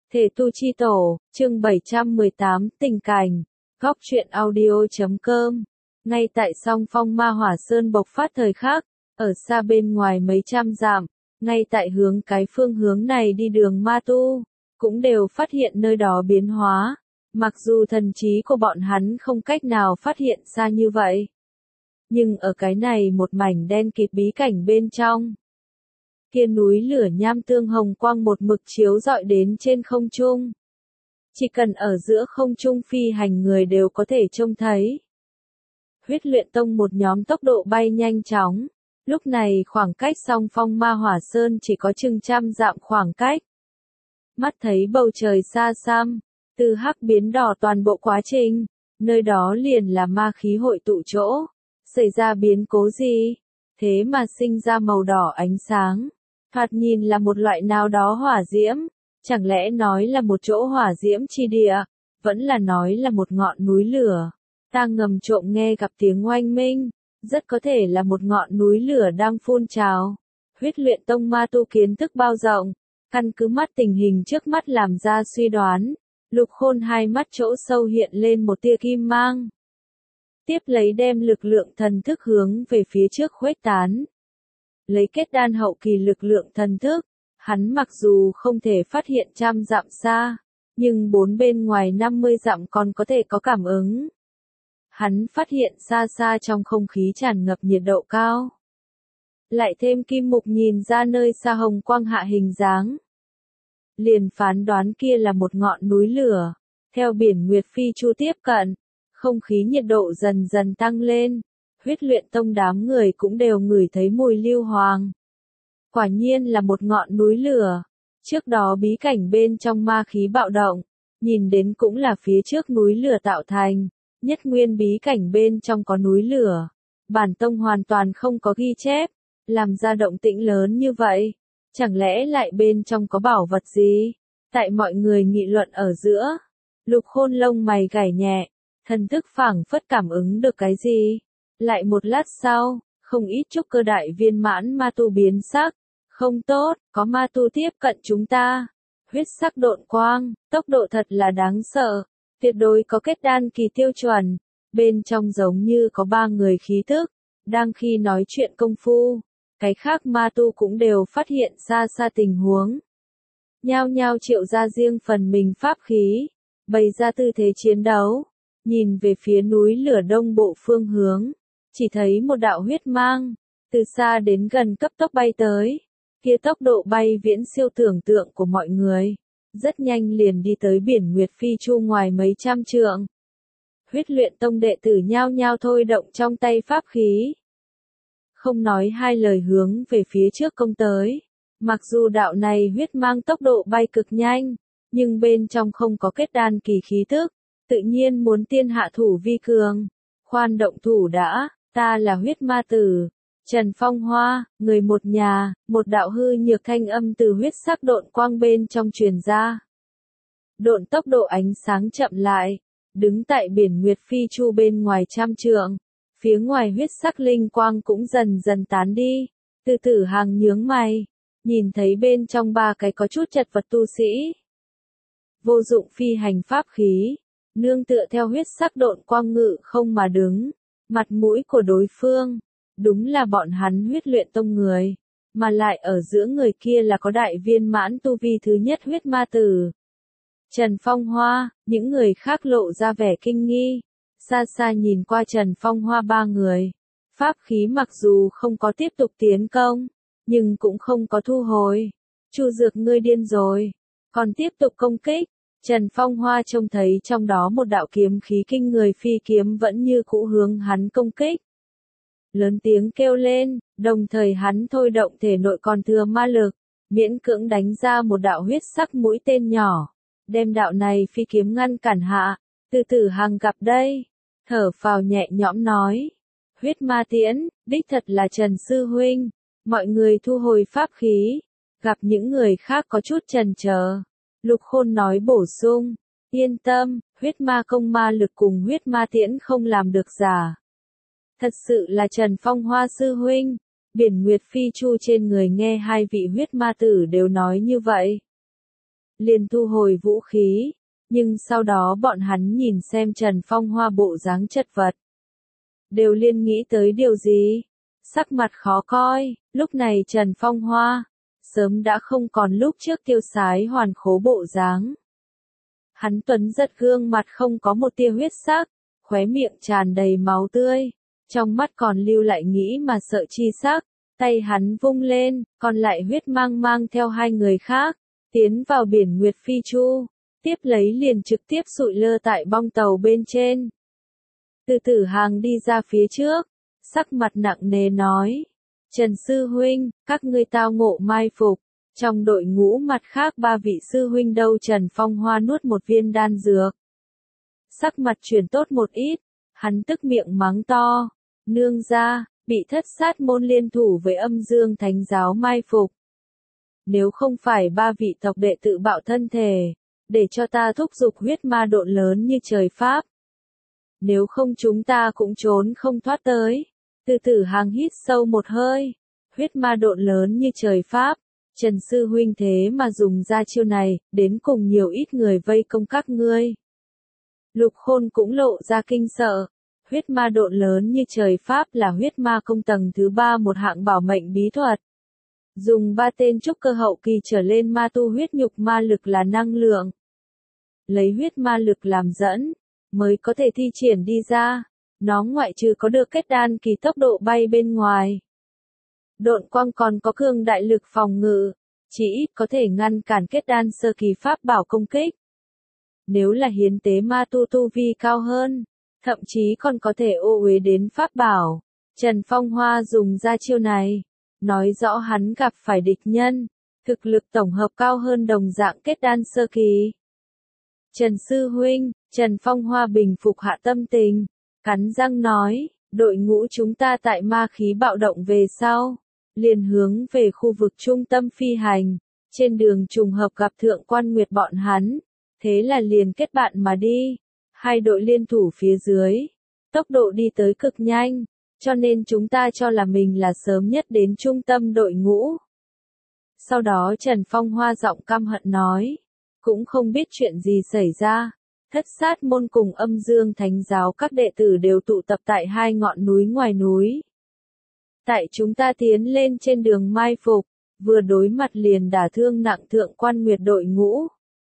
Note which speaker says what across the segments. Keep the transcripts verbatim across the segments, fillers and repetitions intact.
Speaker 1: Thể tu chi tổ, chương bảy trăm mười tám, tình cảnh, góc truyện audio chấm com. Ngay tại song phong ma hỏa sơn bộc phát thời khắc, ở xa bên ngoài mấy trăm dặm, ngay tại hướng cái phương hướng này đi đường ma tu, cũng đều phát hiện nơi đó biến hóa. Mặc dù thần trí của bọn hắn không cách nào phát hiện xa như vậy, nhưng ở cái này một mảnh đen kịt bí cảnh bên trong, kia núi lửa nham tương hồng quang một mực chiếu rọi đến trên không trung. Chỉ cần ở giữa không trung phi hành người đều có thể trông thấy. Huyết luyện tông một nhóm tốc độ bay nhanh chóng, lúc này khoảng cách song phong ma hỏa sơn chỉ có chừng trăm dặm khoảng cách. Mắt thấy bầu trời xa xăm, từ hắc biến đỏ toàn bộ quá trình, nơi đó liền là ma khí hội tụ chỗ, xảy ra biến cố gì, thế mà sinh ra màu đỏ ánh sáng. Thoạt nhìn là một loại nào đó hỏa diễm, chẳng lẽ nói là một chỗ hỏa diễm chi địa, vẫn là nói là một ngọn núi lửa. Ta ngầm trộm nghe gặp tiếng oanh minh, rất có thể là một ngọn núi lửa đang phun trào. Huyết luyện tông ma tu kiến thức bao rộng, căn cứ mắt tình hình trước mắt làm ra suy đoán, Lục Khôn hai mắt chỗ sâu hiện lên một tia kim mang. Tiếp lấy đem lực lượng thần thức hướng về phía trước khuếch tán. Lấy kết đan hậu kỳ lực lượng thần thức, hắn mặc dù không thể phát hiện trăm dặm xa, nhưng bốn bên ngoài năm mươi dặm còn có thể có cảm ứng. Hắn phát hiện xa xa trong không khí tràn ngập nhiệt độ cao. Lại thêm kim mục nhìn ra nơi xa hồng quang hạ hình dáng. Liền phán đoán kia là một ngọn núi lửa. Theo biển Nguyệt Phi Chu tiếp cận, không khí nhiệt độ dần dần tăng lên. Huyết luyện tông đám người cũng đều ngửi thấy mùi lưu hoàng. Quả nhiên là một ngọn núi lửa. Trước đó bí cảnh bên trong ma khí bạo động, nhìn đến cũng là phía trước núi lửa tạo thành. Nhất nguyên bí cảnh bên trong có núi lửa. Bản tông hoàn toàn không có ghi chép, làm ra động tĩnh lớn như vậy. Chẳng lẽ lại bên trong có bảo vật gì? Tại mọi người nghị luận ở giữa, Lục Khôn lông mày gảy nhẹ, thần thức phảng phất cảm ứng được cái gì. Lại một lát sau, không ít trúc cơ đại viên mãn ma tu biến sắc. Không tốt, có ma tu tiếp cận chúng ta. Huyết sắc độn quang, tốc độ thật là đáng sợ. Tuyệt đối có kết đan kỳ tiêu chuẩn. Bên trong giống như có ba người khí thức. Đang khi nói chuyện công phu, cái khác ma tu cũng đều phát hiện xa xa tình huống. Nhao nhao triệu ra riêng phần mình pháp khí. Bày ra tư thế chiến đấu. Nhìn về phía núi lửa đông bộ phương hướng. Chỉ thấy một đạo huyết mang, từ xa đến gần cấp tốc bay tới. Kia tốc độ bay viễn siêu tưởng tượng của mọi người. Rất nhanh liền đi tới biển Nguyệt Phi Chu ngoài mấy trăm trượng. Huyết luyện tông đệ tử nhao nhao thôi động trong tay pháp khí. Không nói hai lời hướng về phía trước công tới. Mặc dù đạo này huyết mang tốc độ bay cực nhanh, nhưng bên trong không có kết đan kỳ khí thức, tự nhiên muốn tiên hạ thủ vi cường. Khoan động thủ đã, ta là huyết ma tử. Trần Phong Hoa, người một nhà, một đạo hư nhược thanh âm từ huyết sắc độn quang bên trong truyền ra. Độn tốc độ ánh sáng chậm lại, đứng tại biển Nguyệt Phi Chu bên ngoài trăm trượng, phía ngoài huyết sắc linh quang cũng dần dần tán đi. Từ Tử Hàng nhướng mày, nhìn thấy bên trong ba cái có chút chật vật tu sĩ. Vô dụng phi hành pháp khí, nương tựa theo huyết sắc độn quang ngự không mà đứng, mặt mũi của đối phương. Đúng là bọn hắn huyết luyện tông người, mà lại ở giữa người kia là có đại viên mãn tu vi thứ nhất huyết ma tử. Trần Phong Hoa, những người khác lộ ra vẻ kinh nghi, xa xa nhìn qua Trần Phong Hoa ba người. Pháp khí mặc dù không có tiếp tục tiến công, nhưng cũng không có thu hồi. Chu Dược ngươi điên rồi, còn tiếp tục công kích. Trần Phong Hoa trông thấy trong đó một đạo kiếm khí kinh người phi kiếm vẫn như cũ hướng hắn công kích. Lớn tiếng kêu lên, đồng thời hắn thôi động thể nội còn thừa ma lực, miễn cưỡng đánh ra một đạo huyết sắc mũi tên nhỏ, đem đạo này phi kiếm ngăn cản hạ. Từ Tử Hàng gặp đây, thở phào nhẹ nhõm nói, huyết ma tiễn, đích thật là Trần Sư Huynh. Mọi người thu hồi pháp khí, gặp những người khác có chút chần chờ. Lục Khôn nói bổ sung, yên tâm, huyết ma công ma lực cùng huyết ma tiễn không làm được giả. Thật sự là Trần Phong Hoa sư huynh. Biển Nguyệt Phi Chu trên người nghe hai vị huyết ma tử đều nói như vậy. liền thu hồi vũ khí, nhưng sau đó bọn hắn nhìn xem Trần Phong Hoa bộ dáng chật vật. Đều liên nghĩ tới điều gì? Sắc mặt khó coi, lúc này Trần Phong Hoa, sớm đã không còn lúc trước tiêu sái hoàn khố bộ dáng. Hắn tuấn giật gương mặt không có một tia huyết sắc, khóe miệng tràn đầy máu tươi, trong mắt còn lưu lại nghĩ mà sợ chi sắc, tay hắn vung lên, còn lại huyết mang mang theo hai người khác, tiến vào biển Nguyệt Phi Chu, tiếp lấy liền trực tiếp sụi lơ tại bong tàu bên trên. Từ Tử Hàng đi ra phía trước, sắc mặt nặng nề nói, Trần Sư Huynh, các ngươi tao ngộ mai phục, trong đội ngũ mặt khác ba vị Sư Huynh đâu. Trần Phong Hoa nuốt một viên đan dược. Sắc mặt chuyển tốt một ít, hắn tức miệng mắng to, nương ra, bị thất sát môn liên thủ với âm dương thánh giáo mai phục. Nếu không phải ba vị tộc đệ tự bạo thân thể, để cho ta thúc giục huyết ma độn lớn như trời Pháp. Nếu không chúng ta cũng trốn không thoát tới. Từ Tử Hàng hít sâu một hơi, huyết ma độn lớn như trời Pháp. Trần Sư Huynh thế mà dùng ra chiêu này, đến cùng nhiều ít người vây công các ngươi. Lục Khôn cũng lộ ra kinh sợ. Huyết ma độn lớn như trời Pháp là huyết ma công tầng thứ ba một hạng bảo mệnh bí thuật. Dùng ba tên trúc cơ hậu kỳ trở lên ma tu huyết nhục ma lực là năng lượng. Lấy huyết ma lực làm dẫn, mới có thể thi triển đi ra. Nó ngoại trừ có được kết đan kỳ tốc độ bay bên ngoài. Độn quang còn có cường đại lực phòng ngự, chỉ ít có thể ngăn cản kết đan sơ kỳ pháp bảo công kích. Nếu là hiến tế ma tu tu vi cao hơn, thậm chí còn có thể ô uế đến pháp bảo. Trần Phong Hoa dùng ra chiêu này, nói rõ hắn gặp phải địch nhân, thực lực tổng hợp cao hơn đồng dạng kết đan sơ kỳ. Trần Sư Huynh, Trần Phong Hoa bình phục hạ tâm tình, cắn răng nói, đội ngũ chúng ta tại ma khí bạo động về sau, liền hướng về khu vực trung tâm phi hành, trên đường trùng hợp gặp Thượng Quan Nguyệt bọn hắn, thế là liền kết bạn mà đi, hai đội liên thủ phía dưới, tốc độ đi tới cực nhanh, cho nên chúng ta cho là mình là sớm nhất đến trung tâm đội ngũ. Sau đó Trần Phong Hoa giọng căm hận nói, cũng không biết chuyện gì xảy ra. Thất sát môn cùng âm dương thánh giáo các đệ tử đều tụ tập tại hai ngọn núi ngoài núi. Tại chúng ta tiến lên trên đường mai phục, vừa đối mặt liền đả thương nặng Thượng Quan Nguyệt đội ngũ.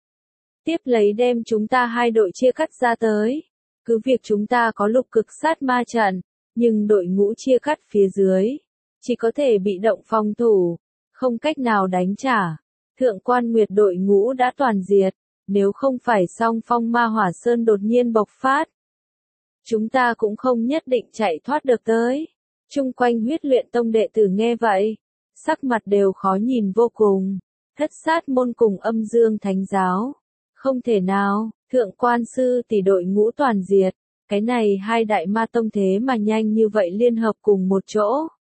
Speaker 1: Tiếp lấy đem chúng ta hai đội chia cắt ra tới. Cứ việc chúng ta có lục cực sát ma trận, nhưng đội ngũ chia cắt phía dưới, chỉ có thể bị động phòng thủ, không cách nào đánh trả. Thượng Quan Nguyệt đội ngũ đã toàn diệt. Nếu không phải song phong ma hỏa sơn đột nhiên bộc phát, chúng ta cũng không nhất định chạy thoát được tới. Chung quanh huyết luyện tông đệ tử nghe vậy, sắc mặt đều khó nhìn vô cùng. Thất sát môn cùng âm dương thánh giáo. Không thể nào, Thượng Quan sư tỷ đội ngũ toàn diệt. Cái này hai đại ma tông thế mà nhanh như vậy liên hợp cùng một chỗ.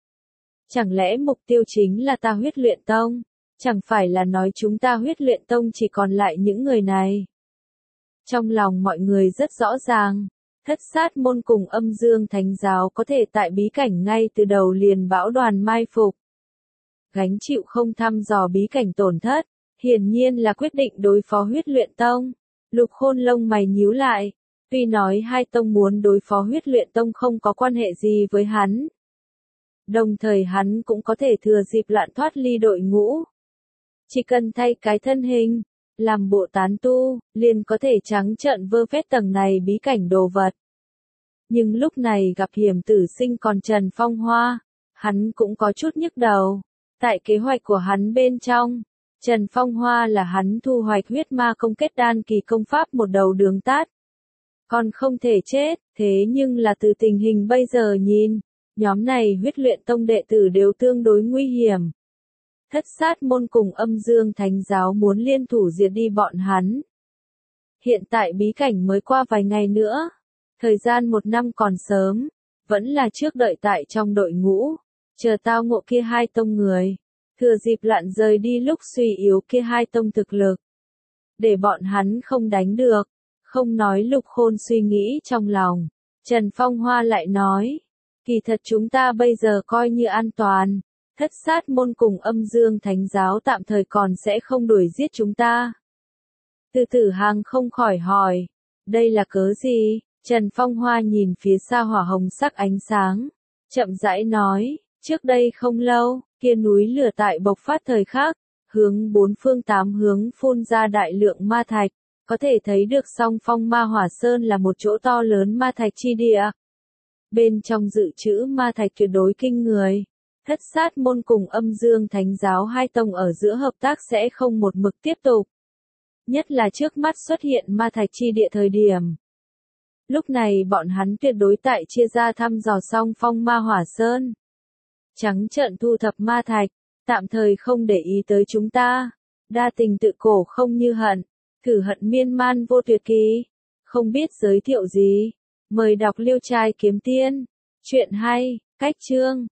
Speaker 1: Chẳng lẽ mục tiêu chính là ta huyết luyện tông? Chẳng phải là nói chúng ta huyết luyện tông chỉ còn lại những người này. Trong lòng mọi người rất rõ ràng, thất sát môn cùng âm dương thánh giáo có thể tại bí cảnh ngay từ đầu liền bão đoàn mai phục. Gánh chịu không thăm dò bí cảnh tổn thất, hiển nhiên là quyết định đối phó huyết luyện tông. Lục Khôn lông mày nhíu lại, tuy nói hai tông muốn đối phó huyết luyện tông không có quan hệ gì với hắn. Đồng thời hắn cũng có thể thừa dịp loạn thoát ly đội ngũ. Chỉ cần thay cái thân hình, làm bộ tán tu, liền có thể trắng trợn vơ vét tầng này bí cảnh đồ vật. Nhưng lúc này gặp hiểm tử sinh còn Trần Phong Hoa, hắn cũng có chút nhức đầu. Tại kế hoạch của hắn bên trong, Trần Phong Hoa là hắn thu hoạch huyết ma công kết đan kỳ công pháp một đầu đường tát. Còn không thể chết, thế nhưng là từ tình hình bây giờ nhìn, nhóm này huyết luyện tông đệ tử đều tương đối nguy hiểm. Thất sát môn cùng âm dương thánh giáo muốn liên thủ diệt đi bọn hắn. Hiện tại bí cảnh mới qua vài ngày nữa. Thời gian một năm còn sớm. Vẫn là trước đợi tại trong đội ngũ. Chờ tao ngộ kia hai tông người. Thừa dịp loạn rời đi lúc suy yếu kia hai tông thực lực. Để bọn hắn không đánh được. Không nói Lục Khôn suy nghĩ trong lòng. Trần Phong Hoa lại nói. Kỳ thật chúng ta bây giờ coi như an toàn. Thất sát môn cùng âm dương thánh giáo tạm thời còn sẽ không đuổi giết chúng ta. Từ Tử Hàng không khỏi hỏi, đây là cớ gì? Trần Phong Hoa nhìn phía xa hỏa hồng sắc ánh sáng, chậm rãi nói, trước đây không lâu, kia núi lửa tại bộc phát thời khắc, hướng bốn phương tám hướng phun ra đại lượng ma thạch, có thể thấy được song phong ma hỏa sơn là một chỗ to lớn ma thạch chi địa. Bên trong dự trữ ma thạch tuyệt đối kinh người, thất sát môn cùng âm dương thánh giáo hai tông ở giữa hợp tác sẽ không một mực tiếp tục. Nhất là trước mắt xuất hiện ma thạch chi địa thời điểm. Lúc này bọn hắn tuyệt đối tại chia ra thăm dò song phong ma hỏa sơn. Trắng trợn thu thập ma thạch, tạm thời không để ý tới chúng ta. Đa tình tự cổ không như hận, thử hận miên man vô tuyệt ký. Không biết giới thiệu gì, mời đọc Liêu Trai Kiếm Tiên. Chuyện hay, cách chương.